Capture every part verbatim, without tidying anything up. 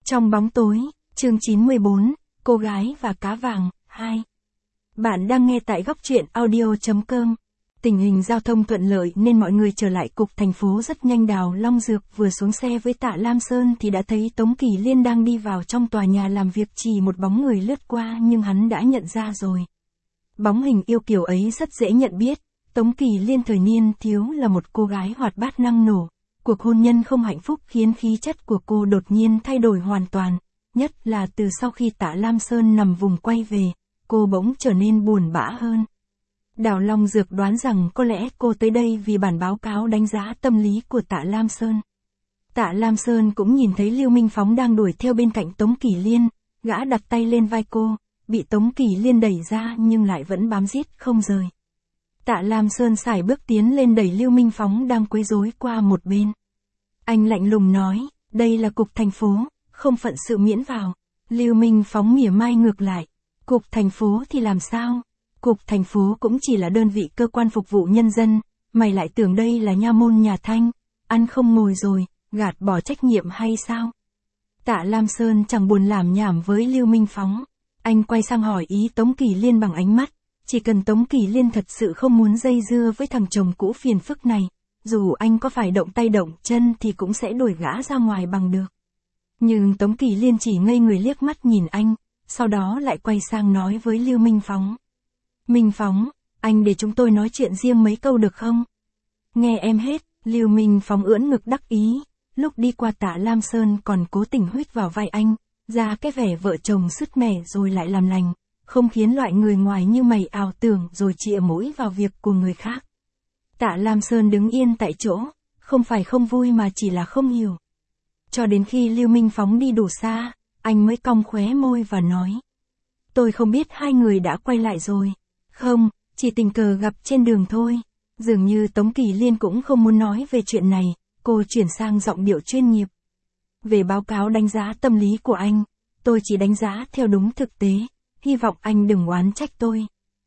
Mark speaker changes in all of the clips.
Speaker 1: Trong bóng tối, chương chín mươi bốn, cô gái và cá vàng, hai. Bạn đang nghe tại góc truyện audio.com. Tình hình giao thông thuận lợi nên mọi người trở lại cục thành phố rất nhanh. Đào Long Dược vừa xuống xe với Tạ Lam Sơn thì đã thấy Tống Kỳ Liên đang đi vào trong tòa nhà làm việc, chỉ một bóng người lướt qua nhưng hắn đã nhận ra rồi. Bóng hình yêu kiều ấy rất dễ nhận biết, Tống Kỳ Liên thời niên thiếu là một cô gái hoạt bát năng nổ. Cuộc hôn nhân không hạnh phúc khiến khí chất của cô đột nhiên thay đổi hoàn toàn, nhất là từ sau khi Tạ Lam Sơn nằm vùng quay về, cô bỗng trở nên buồn bã hơn. Đào Long Dược đoán rằng có lẽ cô tới đây vì bản báo cáo đánh giá tâm lý của Tạ Lam Sơn. Tạ Lam Sơn cũng nhìn thấy Lưu Minh Phóng đang đuổi theo bên cạnh Tống Kỳ Liên, gã đặt tay lên vai cô, bị Tống Kỳ Liên đẩy ra nhưng lại vẫn bám giết không rời. Tạ Lam Sơn sải bước tiến lên đẩy Lưu Minh Phóng đang quấy rối qua một bên. Anh lạnh lùng nói, đây là cục thành phố, không phận sự miễn vào. Lưu Minh Phóng mỉa mai ngược lại, cục thành phố thì làm sao? Cục thành phố cũng chỉ là đơn vị cơ quan phục vụ nhân dân, mày lại tưởng đây là nha môn nhà Thanh, ăn không ngồi rồi, gạt bỏ trách nhiệm hay sao? Tạ Lam Sơn chẳng buồn làm nhảm với Lưu Minh Phóng, anh quay sang hỏi ý Tống Kỳ Liên bằng ánh mắt, chỉ cần Tống Kỳ Liên thật sự không muốn dây dưa với thằng chồng cũ phiền phức này, dù anh có phải động tay động chân thì cũng sẽ đuổi gã ra ngoài bằng được. Nhưng Tống Kỳ Liên chỉ ngây người liếc mắt nhìn anh, sau đó lại quay sang nói với Lưu Minh Phóng. Minh Phóng, anh để chúng tôi nói chuyện riêng mấy câu được không? Nghe em hết, Lưu Minh Phóng ưỡn ngực đắc ý, lúc đi qua Tạ Lam Sơn còn cố tình huýt vào vai anh, ra cái vẻ vợ chồng sứt mẻ rồi lại làm lành, không khiến loại người ngoài như mày ảo tưởng rồi chĩa mũi vào việc của người khác. Tạ Lam Sơn đứng yên tại chỗ, không phải không vui mà chỉ là không hiểu. Cho đến khi Lưu Minh Phóng đi đủ xa, anh mới cong khóe môi và nói. Tôi không biết hai người đã quay lại rồi. Không, chỉ tình cờ gặp trên đường thôi. Dường như Tống Kỳ Liên cũng không muốn nói về chuyện này, cô chuyển sang giọng điệu chuyên nghiệp. Về báo cáo đánh giá tâm lý của anh, tôi chỉ đánh giá theo đúng thực tế, hy vọng anh đừng oán trách tôi.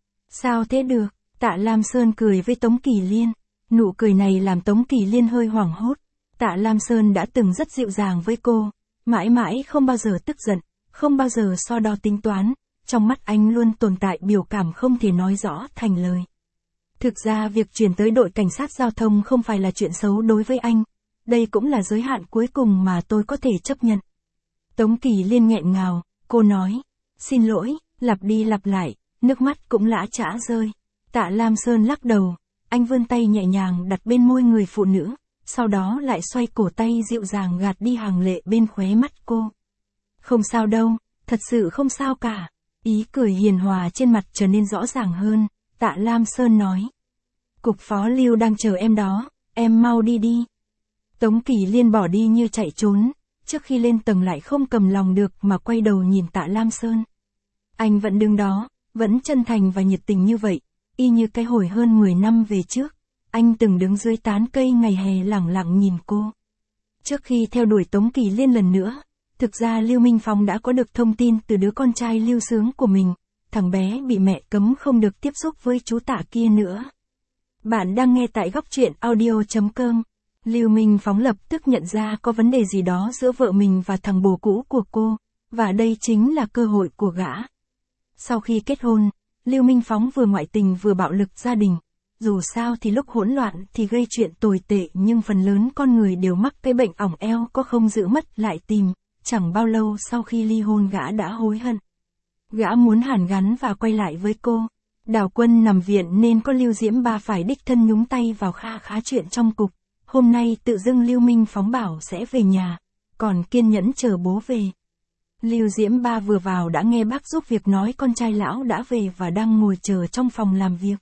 Speaker 1: Sao thế được? Tạ Lam Sơn cười với Tống Kỳ Liên, nụ cười này làm Tống Kỳ Liên hơi hoảng hốt. Tạ Lam Sơn đã từng rất dịu dàng với cô, mãi mãi không bao giờ tức giận, không bao giờ so đo tính toán, trong mắt anh luôn tồn tại biểu cảm không thể nói rõ thành lời. Thực ra việc chuyển tới đội cảnh sát giao thông không phải là chuyện xấu đối với anh, đây cũng là giới hạn cuối cùng mà tôi có thể chấp nhận. Tống Kỳ Liên nghẹn ngào, cô nói, xin lỗi, lặp đi lặp lại, nước mắt cũng lã chã rơi. Tạ Lam Sơn lắc đầu, anh vươn tay nhẹ nhàng đặt bên môi người phụ nữ, sau đó lại xoay cổ tay dịu dàng gạt đi hàng lệ bên khóe mắt cô. Không sao đâu, thật sự không sao cả. Ý cười hiền hòa trên mặt trở nên rõ ràng hơn, Tạ Lam Sơn nói. Cục phó Lưu đang chờ em đó, em mau đi đi. Tống Kỳ Liên bỏ đi như chạy trốn, trước khi lên tầng lại không cầm lòng được mà quay đầu nhìn Tạ Lam Sơn. Anh vẫn đứng đó, vẫn chân thành và nhiệt tình như vậy, y như cái hồi hơn mười năm về trước, anh từng đứng dưới tán cây ngày hè lẳng lặng nhìn cô. Trước khi theo đuổi Tống Kỳ Liên lần nữa, thực ra Lưu Minh Phóng đã có được thông tin từ đứa con trai Lưu Sướng của mình, thằng bé bị mẹ cấm không được tiếp xúc với chú Tạ kia nữa. Bạn đang nghe tại góc truyện audio.com. Lưu Minh Phóng lập tức nhận ra có vấn đề gì đó giữa vợ mình và thằng bồ cũ của cô, và đây chính là cơ hội của gã. Sau khi kết hôn, Lưu Minh Phóng vừa ngoại tình vừa bạo lực gia đình. Dù sao thì lúc hỗn loạn thì gây chuyện tồi tệ nhưng phần lớn con người đều mắc cái bệnh ỏng eo có không giữ mất lại tìm. Chẳng bao lâu sau khi ly hôn gã đã hối hận. Gã muốn hàn gắn và quay lại với cô. Đào Quân nằm viện nên có Lưu Diễm Ba phải đích thân nhúng tay vào kha khá chuyện trong cục. Hôm nay tự dưng Lưu Minh Phóng bảo sẽ về nhà, còn kiên nhẫn chờ bố về. Lưu Diễm Ba vừa vào đã nghe bác giúp việc nói con trai lão đã về và đang ngồi chờ trong phòng làm việc.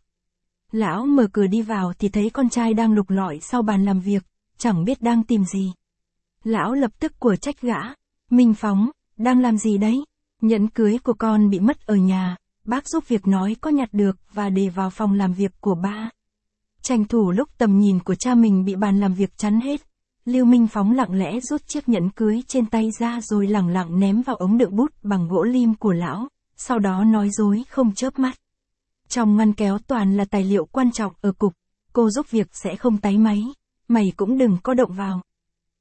Speaker 1: Lão mở cửa đi vào thì thấy con trai đang lục lọi sau bàn làm việc, chẳng biết đang tìm gì. Lão lập tức của trách gã, Minh Phóng, đang làm gì đấy? Nhẫn cưới của con bị mất ở nhà, bác giúp việc nói có nhặt được và để vào phòng làm việc của ba. Tranh thủ lúc tầm nhìn của cha mình bị bàn làm việc chắn hết, Lưu Minh Phóng lặng lẽ rút chiếc nhẫn cưới trên tay ra rồi lẳng lặng ném vào ống đựng bút bằng gỗ lim của lão, sau đó nói dối không chớp mắt. Trong ngăn kéo toàn là tài liệu quan trọng ở cục, cô giúp việc sẽ không táy máy, mày cũng đừng có động vào.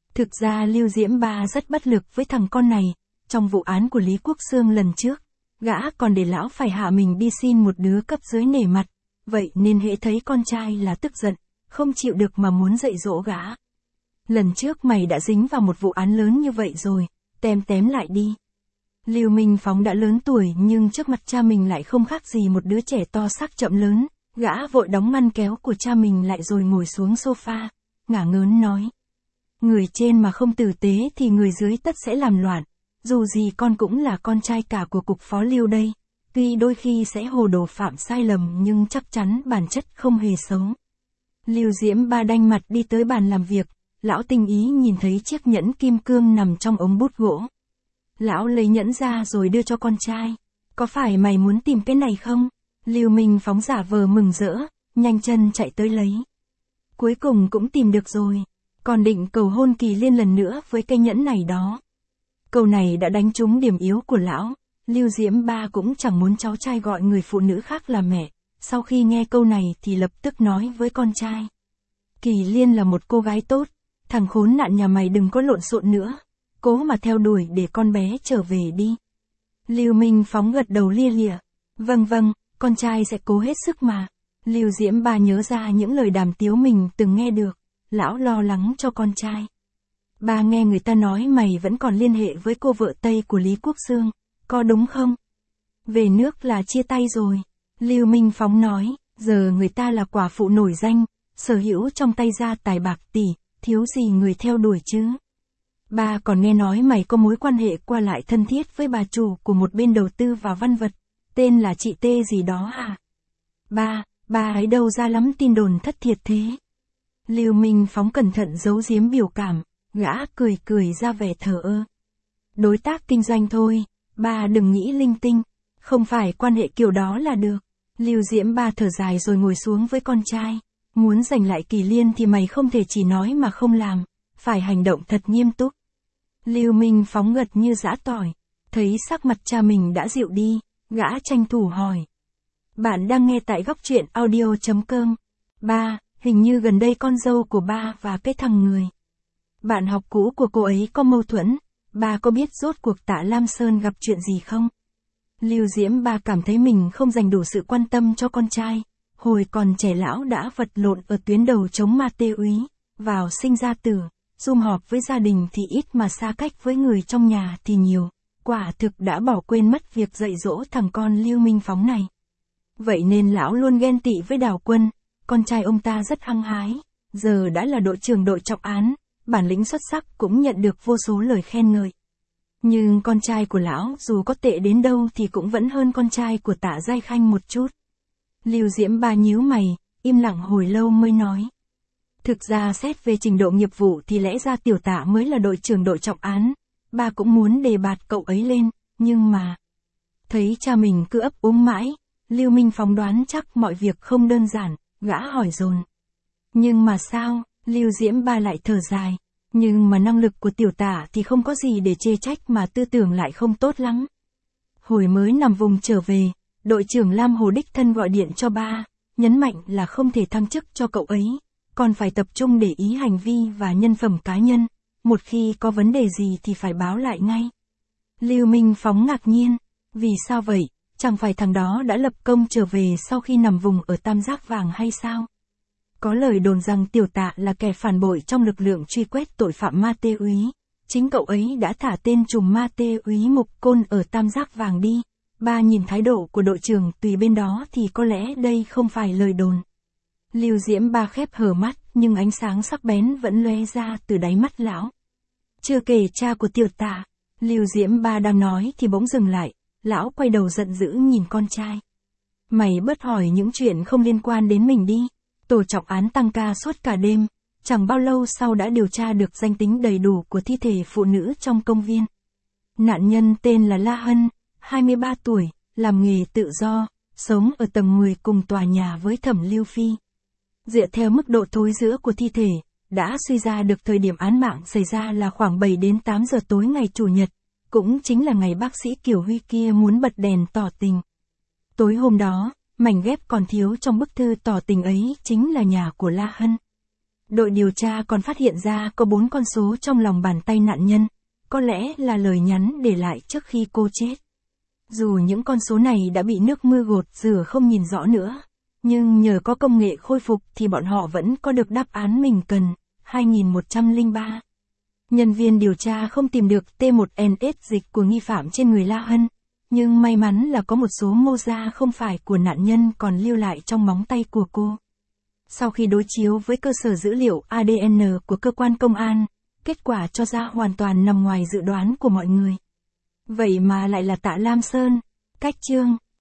Speaker 1: Thực ra Lưu Diễm Ba rất bất lực với thằng con này, trong vụ án của Lý Quốc Xương lần trước, gã còn để lão phải hạ mình đi xin một đứa cấp dưới nể mặt, vậy nên hễ thấy con trai là tức giận, không chịu được mà muốn dạy dỗ gã. Lần trước mày đã dính vào một vụ án lớn như vậy rồi, tém tém lại đi. Lưu Minh Phóng đã lớn tuổi nhưng trước mặt cha mình lại không khác gì một đứa trẻ to xác chậm lớn, gã vội đóng ngăn kéo của cha mình lại rồi ngồi xuống sofa, ngả ngớn nói. Người trên mà không tử tế thì người dưới tất sẽ làm loạn, dù gì con cũng là con trai cả của cục phó Lưu đây, tuy đôi khi sẽ hồ đồ phạm sai lầm nhưng chắc chắn bản chất không hề xấu. Lưu Diễm Ba đanh mặt đi tới bàn làm việc, lão tinh ý nhìn thấy chiếc nhẫn kim cương nằm trong ống bút gỗ. Lão lấy nhẫn ra rồi đưa cho con trai. Có phải mày muốn tìm cái này không? Lưu Minh Phóng giả vờ mừng rỡ, nhanh chân chạy tới lấy. Cuối cùng cũng tìm được rồi. Còn định cầu hôn Kỳ Liên lần nữa với cây nhẫn này đó. Câu này đã đánh trúng điểm yếu của lão. Lưu Diễm Ba cũng chẳng muốn cháu trai gọi người phụ nữ khác là mẹ. Sau khi nghe câu này thì lập tức nói với con trai. Kỳ Liên là một cô gái tốt. Thằng khốn nạn nhà mày đừng có lộn xộn nữa. Cố mà theo đuổi để con bé trở về đi. Lưu Minh Phóng gật đầu lia lịa. Vâng vâng, con trai sẽ cố hết sức mà. Lưu Diễm Ba nhớ ra những lời đàm tiếu mình từng nghe được. Lão lo lắng cho con trai. Ba nghe người ta nói mày vẫn còn liên hệ với cô vợ Tây của Lý Quốc Xương, có đúng không? Về nước là chia tay rồi. Lưu Minh Phóng nói, giờ người ta là quả phụ nổi danh, sở hữu trong tay gia tài bạc tỷ, thiếu gì người theo đuổi chứ. Ba còn nghe nói mày có mối quan hệ qua lại thân thiết với bà chủ của một bên đầu tư vào văn vật, tên là chị Tê gì đó à? Ba, ba ấy đâu ra lắm tin đồn thất thiệt thế. Lưu Minh Phóng cẩn thận giấu giếm biểu cảm, gã cười cười ra vẻ thờ ơ. Đối tác kinh doanh thôi, ba đừng nghĩ linh tinh, không phải quan hệ kiểu đó là được. Lưu Diễm Ba thở dài rồi ngồi xuống với con trai. Muốn giành lại Kỳ Liên thì mày không thể chỉ nói mà không làm, phải hành động thật nghiêm túc. Lưu Minh Phóng gật như giã tỏi, thấy sắc mặt cha mình đã dịu đi, gã tranh thủ hỏi. Bạn đang nghe tại góc truyện audio chấm com. Ba, hình như gần đây con dâu của ba và cái thằng người bạn học cũ của cô ấy có mâu thuẫn, ba có biết rốt cuộc Tạ Lam Sơn gặp chuyện gì không? Lưu Diễm Ba cảm thấy mình không dành đủ sự quan tâm cho con trai. Hồi còn trẻ lão đã vật lộn ở tuyến đầu chống ma tê úy, vào sinh ra tử, sum họp với gia đình thì ít mà xa cách với người trong nhà thì nhiều, quả thực đã bỏ quên mất việc dạy dỗ thằng con Lưu Minh Phóng này. Vậy nên lão luôn ghen tị với Đào Quân, con trai ông ta rất hăng hái, giờ đã là đội trưởng đội trọng án, bản lĩnh xuất sắc cũng nhận được vô số lời khen ngợi. Nhưng con trai của lão dù có tệ đến đâu thì cũng vẫn hơn con trai của Tạ Giai Khanh một chút. Lưu Diễm Ba nhíu mày, im lặng hồi lâu mới nói. Thực ra xét về trình độ nghiệp vụ thì lẽ ra tiểu Tạ mới là đội trưởng đội trọng án, ba cũng muốn đề bạt cậu ấy lên, nhưng mà... Thấy cha mình cứ ấp úng mãi, Lưu Minh Phóng đoán chắc mọi việc không đơn giản, gã hỏi dồn. Nhưng mà sao, Lưu Diễm Ba lại thở dài, nhưng mà năng lực của tiểu Tạ thì không có gì để chê trách mà tư tưởng lại không tốt lắm. Hồi mới nằm vùng trở về, đội trưởng Lam Hồ đích thân gọi điện cho ba, nhấn mạnh là không thể thăng chức cho cậu ấy, còn phải tập trung để ý hành vi và nhân phẩm cá nhân, một khi có vấn đề gì thì phải báo lại ngay. Lưu Minh Phóng ngạc nhiên, vì sao vậy, chẳng phải thằng đó đã lập công trở về sau khi nằm vùng ở Tam Giác Vàng hay sao? Có lời đồn rằng tiểu Tạ là kẻ phản bội trong lực lượng truy quét tội phạm ma tê úy, chính cậu ấy đã thả tên trùm ma tê úy Mục Côn ở Tam Giác Vàng đi. Ba nhìn thái độ của đội trưởng tùy bên đó thì có lẽ đây không phải lời đồn. Lưu Diễm Ba khép hờ mắt nhưng ánh sáng sắc bén vẫn lóe ra từ đáy mắt lão. Chưa kể cha của tiểu Tạ, Lưu Diễm Ba đang nói thì bỗng dừng lại, lão quay đầu giận dữ nhìn con trai. Mày bớt hỏi những chuyện không liên quan đến mình đi. Tổ trọng án tăng ca suốt cả đêm, chẳng bao lâu sau đã điều tra được danh tính đầy đủ của thi thể phụ nữ trong công viên. Nạn nhân tên là La Hân, hai mươi ba tuổi, làm nghề tự do, sống ở tầng mười cùng tòa nhà với Thẩm Lưu Phi. Dựa theo mức độ thối rữa của thi thể, đã suy ra được thời điểm án mạng xảy ra là khoảng bảy đến tám giờ tối ngày Chủ nhật, cũng chính là ngày bác sĩ Kiều Huy kia muốn bật đèn tỏ tình. Tối hôm đó, mảnh ghép còn thiếu trong bức thư tỏ tình ấy chính là nhà của La Hân. Đội điều tra còn phát hiện ra có bốn con số trong lòng bàn tay nạn nhân, có lẽ là lời nhắn để lại trước khi cô chết. Dù những con số này đã bị nước mưa gột rửa không nhìn rõ nữa, nhưng nhờ có công nghệ khôi phục thì bọn họ vẫn có được đáp án mình cần, hai nghìn một trăm lẻ ba. Nhân viên điều tra không tìm được T một N S dịch của nghi phạm trên người La Hân, nhưng may mắn là có một số mô da không phải của nạn nhân còn lưu lại trong móng tay của cô. Sau khi đối chiếu với cơ sở dữ liệu A D N của cơ quan công an, kết quả cho ra hoàn toàn nằm ngoài dự đoán của mọi người. Vậy mà lại là Tạ Lam Sơn. Cách chương